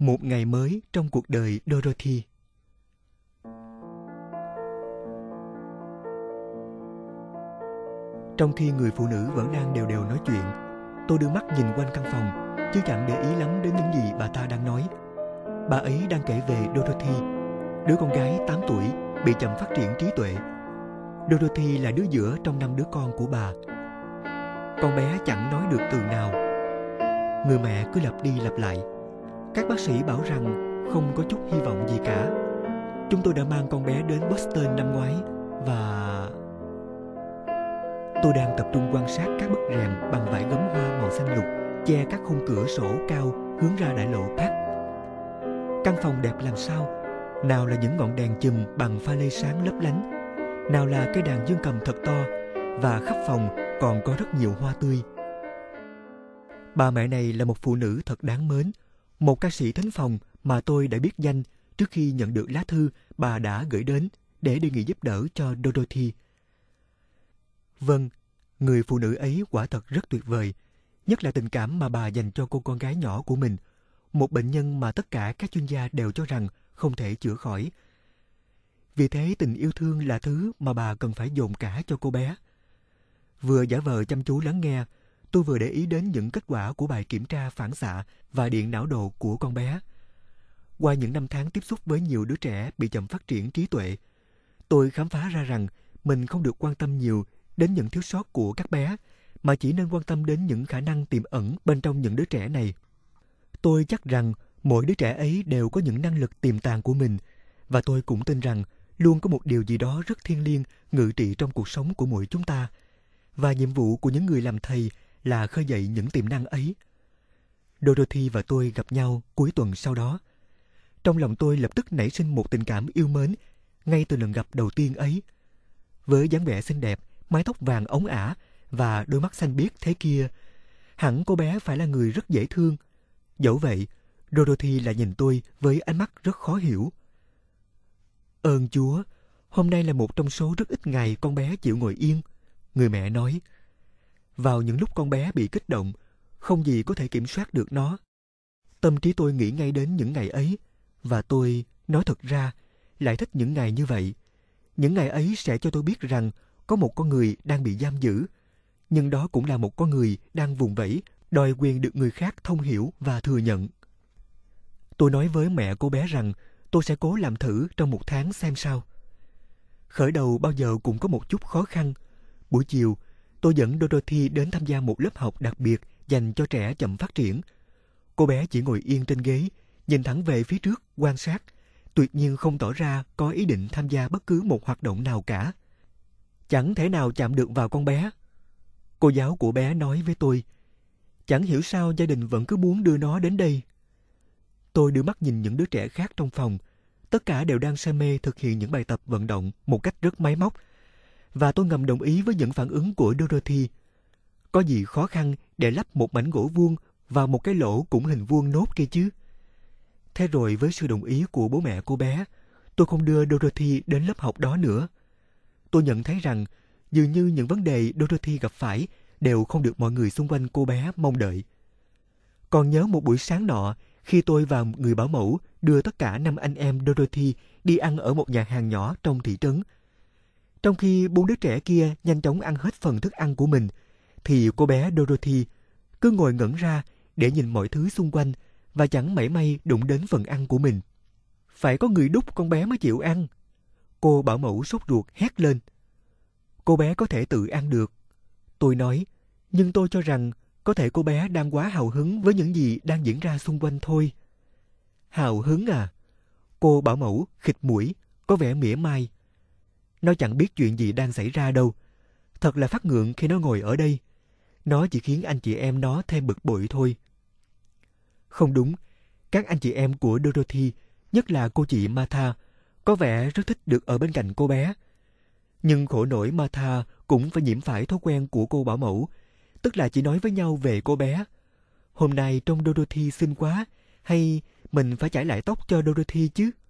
Một ngày mới trong cuộc đời Dorothy. Trong khi người phụ nữ vẫn đang đều đều nói chuyện, tôi đưa mắt nhìn quanh căn phòng, chứ chẳng để ý lắm đến những gì bà ta đang nói. Bà ấy đang kể về Dorothy, đứa con gái 8 tuổi bị chậm phát triển trí tuệ. Dorothy là đứa giữa trong 5 đứa con của bà. Con bé chẳng nói được từ nào. Người mẹ cứ lặp đi lặp lại. Các bác sĩ bảo rằng không có chút hy vọng gì cả. Chúng tôi đã mang con bé đến Boston năm ngoái và... Tôi đang tập trung quan sát các bức rèm bằng vải gấm hoa màu xanh lục che các khung cửa sổ cao hướng ra đại lộ Park. Căn phòng đẹp làm sao? Nào là những ngọn đèn chùm bằng pha lê sáng lấp lánh, nào là cây đàn dương cầm thật to, và khắp phòng còn có rất nhiều hoa tươi. Bà mẹ này là một phụ nữ thật đáng mến, một ca sĩ thính phòng mà tôi đã biết danh trước khi nhận được lá thư bà đã gửi đến để đề nghị giúp đỡ cho Dorothy. Vâng, người phụ nữ ấy quả thật rất tuyệt vời, nhất là tình cảm mà bà dành cho cô con gái nhỏ của mình, một bệnh nhân mà tất cả các chuyên gia đều cho rằng không thể chữa khỏi. Vì thế tình yêu thương là thứ mà bà cần phải dồn cả cho cô bé. Vừa giả vờ chăm chú lắng nghe, tôi vừa để ý đến những kết quả của bài kiểm tra phản xạ và điện não đồ của con bé. Qua những năm tháng tiếp xúc với nhiều đứa trẻ bị chậm phát triển trí tuệ, tôi khám phá ra rằng mình không được quan tâm nhiều đến những thiếu sót của các bé, mà chỉ nên quan tâm đến những khả năng tiềm ẩn bên trong những đứa trẻ này. Tôi chắc rằng mỗi đứa trẻ ấy đều có những năng lực tiềm tàng của mình, và tôi cũng tin rằng luôn có một điều gì đó rất thiêng liêng ngự trị trong cuộc sống của mỗi chúng ta, và nhiệm vụ của những người làm thầy là khơi dậy những tiềm năng ấy. Dorothy và tôi gặp nhau cuối tuần sau đó. Trong lòng tôi lập tức nảy sinh một tình cảm yêu mến ngay từ lần gặp đầu tiên ấy. Với dáng vẻ xinh đẹp, mái tóc vàng óng ả và đôi mắt xanh biếc thế kia, hẳn cô bé phải là người rất dễ thương. Dẫu vậy, Dorothy lại nhìn tôi với ánh mắt rất khó hiểu. Ơn Chúa, hôm nay là một trong số rất ít ngày con bé chịu ngồi yên, người mẹ nói. Vào những lúc con bé bị kích động, không gì có thể kiểm soát được nó. Tâm trí tôi nghĩ ngay đến những ngày ấy, và tôi, nói thật ra, lại thích những ngày như vậy. Những ngày ấy sẽ cho tôi biết rằng có một con người đang bị giam giữ, nhưng đó cũng là một con người đang vùng vẫy, đòi quyền được người khác thông hiểu và thừa nhận. Tôi nói với mẹ cô bé rằng tôi sẽ cố làm thử trong 1 tháng xem sao. Khởi đầu bao giờ cũng có một chút khó khăn. Buổi chiều, tôi dẫn Dorothy đến tham gia một lớp học đặc biệt dành cho trẻ chậm phát triển. Cô bé chỉ ngồi yên trên ghế, nhìn thẳng về phía trước, quan sát, tuyệt nhiên không tỏ ra có ý định tham gia bất cứ một hoạt động nào cả. Chẳng thể nào chạm được vào con bé. Cô giáo của bé nói với tôi, chẳng hiểu sao gia đình vẫn cứ muốn đưa nó đến đây. Tôi đưa mắt nhìn những đứa trẻ khác trong phòng. Tất cả đều đang say mê thực hiện những bài tập vận động một cách rất máy móc. Và tôi ngầm đồng ý với những phản ứng của Dorothy. Có gì khó khăn để lắp một mảnh gỗ vuông vào một cái lỗ cũng hình vuông nốt kia chứ. Thế rồi với sự đồng ý của bố mẹ cô bé, tôi không đưa Dorothy đến lớp học đó nữa. Tôi nhận thấy rằng dường như những vấn đề Dorothy gặp phải đều không được mọi người xung quanh cô bé mong đợi. Còn nhớ một buổi sáng nọ, khi tôi và người bảo mẫu đưa tất cả 5 anh em Dorothy đi ăn ở một nhà hàng nhỏ trong thị trấn. Trong khi 4 đứa trẻ kia nhanh chóng ăn hết phần thức ăn của mình, thì cô bé Dorothy cứ ngồi ngẩn ra để nhìn mọi thứ xung quanh và chẳng mảy may đụng đến phần ăn của mình. Phải có người đút con bé mới chịu ăn. Cô bảo mẫu sốt ruột hét lên. Cô bé có thể tự ăn được. Tôi nói, nhưng tôi cho rằng có thể cô bé đang quá hào hứng với những gì đang diễn ra xung quanh thôi. Hào hứng à? Cô bảo mẫu khịt mũi, có vẻ mỉa mai. Nó chẳng biết chuyện gì đang xảy ra đâu. Thật là phát ngượng khi nó ngồi ở đây. Nó chỉ khiến anh chị em nó thêm bực bội thôi. Không đúng, các anh chị em của Dorothy, nhất là cô chị Martha, có vẻ rất thích được ở bên cạnh cô bé. Nhưng khổ nổi Martha cũng phải nhiễm phải thói quen của cô bảo mẫu, tức là chỉ nói với nhau về cô bé. Hôm nay trông Dorothy xinh quá, hay mình phải chải lại tóc cho Dorothy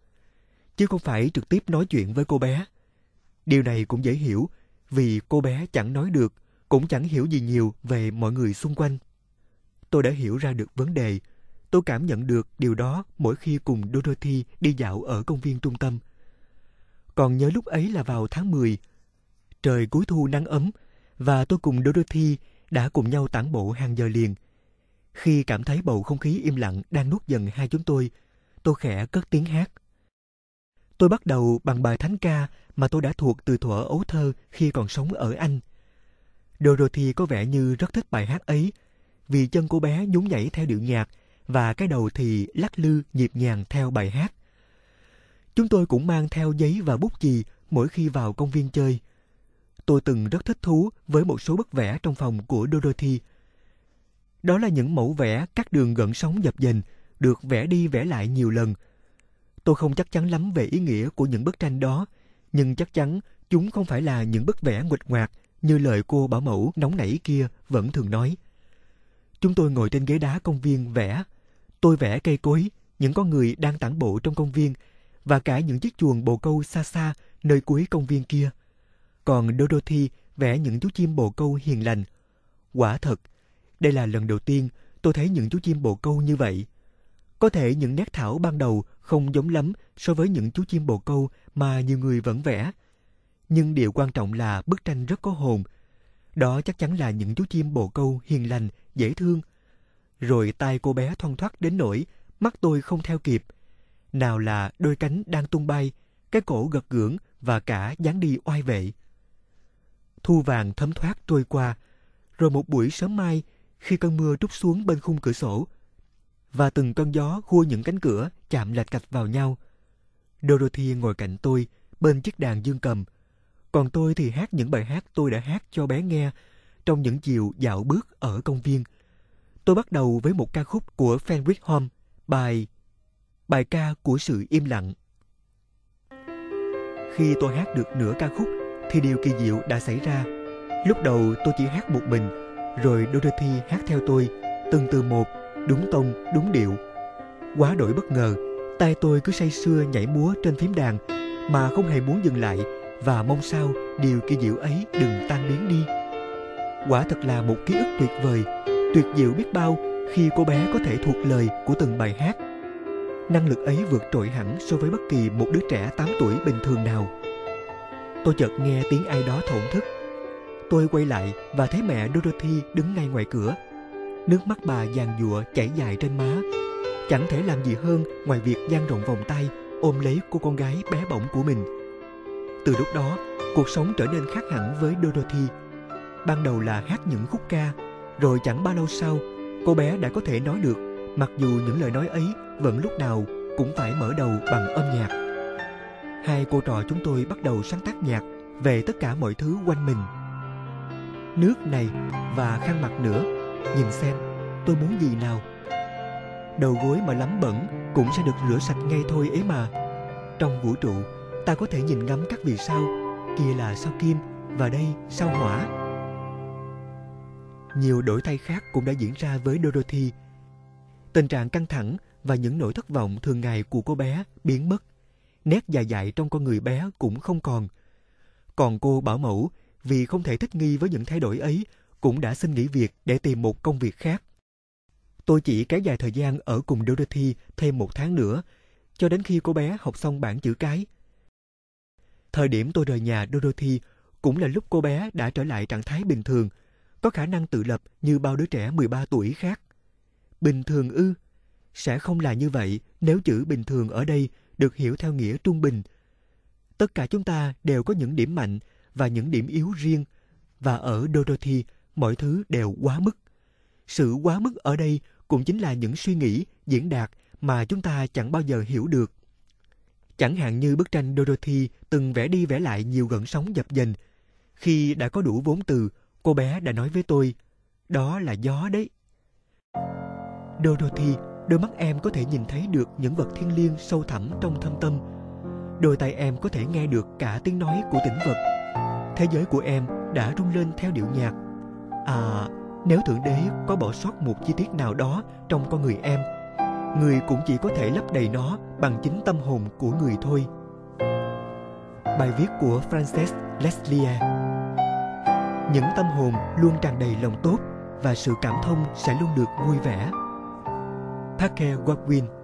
chứ không phải trực tiếp nói chuyện với cô bé. Điều này cũng dễ hiểu, vì cô bé chẳng nói được, cũng chẳng hiểu gì nhiều về mọi người xung quanh. Tôi đã hiểu ra được vấn đề. Tôi cảm nhận được điều đó mỗi khi cùng Dorothy đi dạo ở công viên trung tâm. Còn nhớ lúc ấy là vào tháng 10, trời cuối thu nắng ấm, và tôi cùng Dorothy đã cùng nhau tản bộ hàng giờ liền. Khi cảm thấy bầu không khí im lặng đang nuốt dần hai chúng tôi khẽ cất tiếng hát. Tôi bắt đầu bằng bài thánh ca mà tôi đã thuộc từ thuở ấu thơ khi còn sống ở Anh. Dorothy có vẻ như rất thích bài hát ấy, vì chân cô bé nhún nhảy theo điệu nhạc và cái đầu thì lắc lư nhịp nhàng theo bài hát. Chúng tôi cũng mang theo giấy và bút chì mỗi khi vào công viên chơi. Tôi từng rất thích thú với một số bức vẽ trong phòng của Dorothy. Đó là những mẫu vẽ các đường gợn sóng dập dềnh, được vẽ đi vẽ lại nhiều lần. Tôi không chắc chắn lắm về ý nghĩa của những bức tranh đó, nhưng chắc chắn chúng không phải là những bức vẽ nguệch ngoạc như lời cô bảo mẫu nóng nảy kia vẫn thường nói. Chúng tôi ngồi trên ghế đá công viên vẽ. Tôi vẽ cây cối, những con người đang tản bộ trong công viên, và cả những chiếc chuồng bồ câu xa xa nơi cuối công viên kia. Còn Dorothy vẽ những chú chim bồ câu hiền lành. Quả thật, đây là lần đầu tiên tôi thấy những chú chim bồ câu như vậy. Có thể những nét thảo ban đầu không giống lắm so với những chú chim bồ câu mà nhiều người vẫn vẽ. Nhưng điều quan trọng là bức tranh rất có hồn. Đó chắc chắn là những chú chim bồ câu hiền lành, dễ thương. Rồi tay cô bé thoăn thoắt đến nỗi mắt tôi không theo kịp. Nào là đôi cánh đang tung bay, cái cổ gật gưỡng và cả dáng đi oai vệ. Thu vàng thấm thoát trôi qua, rồi một buổi sớm mai, khi cơn mưa trút xuống bên khung cửa sổ, và từng cơn gió khua những cánh cửa chạm lạch cạch vào nhau, Dorothy ngồi cạnh tôi bên chiếc đàn dương cầm, còn tôi thì hát những bài hát tôi đã hát cho bé nghe trong những chiều dạo bước ở công viên. Tôi bắt đầu với một ca khúc của Fenwick Holmes, bài ca của sự im lặng. Khi tôi hát được nửa ca khúc thì điều kỳ diệu đã xảy ra. Lúc đầu tôi chỉ hát một mình, rồi Dorothy hát theo tôi, từng từ một, đúng tông, đúng điệu. Quá đổi bất ngờ, tay tôi cứ say sưa nhảy múa trên phím đàn mà không hề muốn dừng lại, và mong sao điều kỳ diệu ấy đừng tan biến đi. Quả thật là một ký ức tuyệt vời, tuyệt diệu biết bao khi cô bé có thể thuộc lời của từng bài hát. Năng lực ấy vượt trội hẳn so với bất kỳ một đứa trẻ 8 tuổi bình thường nào. Tôi chợt nghe tiếng ai đó thổn thức. Tôi quay lại và thấy mẹ Dorothy đứng ngay ngoài cửa. Nước mắt bà giàn giụa chảy dài trên má. Chẳng thể làm gì hơn ngoài việc dang rộng vòng tay ôm lấy cô con gái bé bỏng của mình. Từ lúc đó, cuộc sống trở nên khác hẳn với Dorothy. Ban đầu là hát những khúc ca, rồi chẳng bao lâu sau, cô bé đã có thể nói được, mặc dù những lời nói ấy vẫn lúc nào cũng phải mở đầu bằng âm nhạc. Hai cô trò chúng tôi bắt đầu sáng tác nhạc về tất cả mọi thứ quanh mình. Nước này và khăn mặt nữa, nhìn xem, tôi muốn gì nào. Đầu gối mà lắm bẩn cũng sẽ được rửa sạch ngay thôi ấy mà. Trong vũ trụ, ta có thể nhìn ngắm các vì sao, kia là sao kim và đây sao hỏa. Nhiều đổi thay khác cũng đã diễn ra với Dorothy. Tình trạng căng thẳng và những nỗi thất vọng thường ngày của cô bé biến mất. Nét già dại trong con người bé cũng không còn. Còn cô bảo mẫu, vì không thể thích nghi với những thay đổi ấy, cũng đã xin nghỉ việc để tìm một công việc khác. Tôi chỉ kéo dài thời gian ở cùng Dorothy thêm 1 tháng nữa, cho đến khi cô bé học xong bảng chữ cái. Thời điểm tôi rời nhà Dorothy cũng là lúc cô bé đã trở lại trạng thái bình thường, có khả năng tự lập như bao đứa trẻ 13 tuổi khác. Bình thường ư? Sẽ không là như vậy nếu chữ bình thường ở đây được hiểu theo nghĩa trung bình. Tất cả chúng ta đều có những điểm mạnh và những điểm yếu riêng, và ở Dorothy mọi thứ đều quá mức. Sự quá mức ở đây cũng chính là những suy nghĩ, diễn đạt mà chúng ta chẳng bao giờ hiểu được. Chẳng hạn như bức tranh Dorothy từng vẽ đi vẽ lại nhiều gợn sóng dập dềnh. Khi đã có đủ vốn từ, cô bé đã nói với tôi, đó là gió đấy. Dorothy, đôi mắt em có thể nhìn thấy được những vật thiêng liêng sâu thẳm trong thâm tâm. Đôi tai em có thể nghe được cả tiếng nói của tĩnh vật. Thế giới của em đã rung lên theo điệu nhạc. À, nếu Thượng Đế có bỏ sót một chi tiết nào đó trong con người em, người cũng chỉ có thể lấp đầy nó bằng chính tâm hồn của người thôi. Bài viết của Frances Leslie. Những tâm hồn luôn tràn đầy lòng tốt và sự cảm thông sẽ luôn được vui vẻ. Parker Godwin.